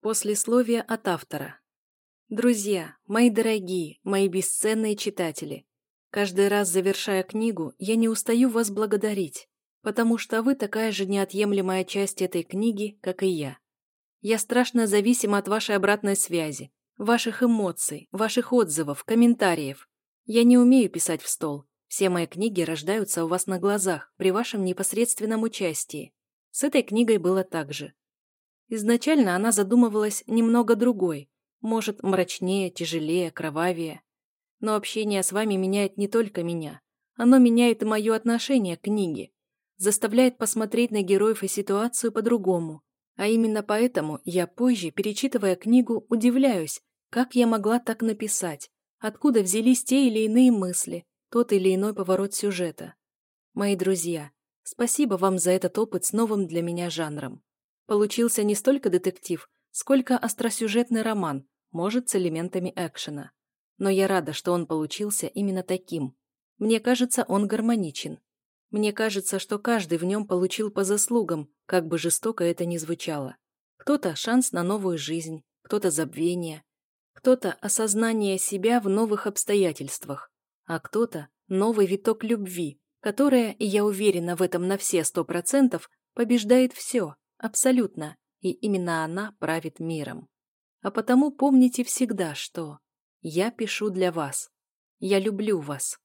Послесловие от автора. Друзья, мои дорогие, мои бесценные читатели, каждый раз завершая книгу, я не устаю вас благодарить, потому что вы такая же неотъемлемая часть этой книги, как и я. Я страшно зависима от вашей обратной связи, ваших эмоций, ваших отзывов, комментариев. Я не умею писать в стол. Все мои книги рождаются у вас на глазах, при вашем непосредственном участии. С этой книгой было так же. Изначально она задумывалась немного другой, может, мрачнее, тяжелее, кровавее. Но общение с вами меняет не только меня. Оно меняет и мое отношение к книге. Заставляет посмотреть на героев и ситуацию по-другому. А именно поэтому я позже, перечитывая книгу, удивляюсь, как я могла так написать, откуда взялись те или иные мысли, тот или иной поворот сюжета. Мои друзья, спасибо вам за этот опыт с новым для меня жанром. Получился не столько детектив, сколько остросюжетный роман, может, с элементами экшена. Но я рада, что он получился именно таким. Мне кажется, он гармоничен. Мне кажется, что каждый в нем получил по заслугам, как бы жестоко это ни звучало. Кто-то шанс на новую жизнь, кто-то забвение, кто-то осознание себя в новых обстоятельствах, а кто-то новый виток любви, которая, и я уверена в этом на все 100%, побеждает все. Абсолютно, и именно она правит миром. А потому помните всегда, что я пишу для вас. Я люблю вас.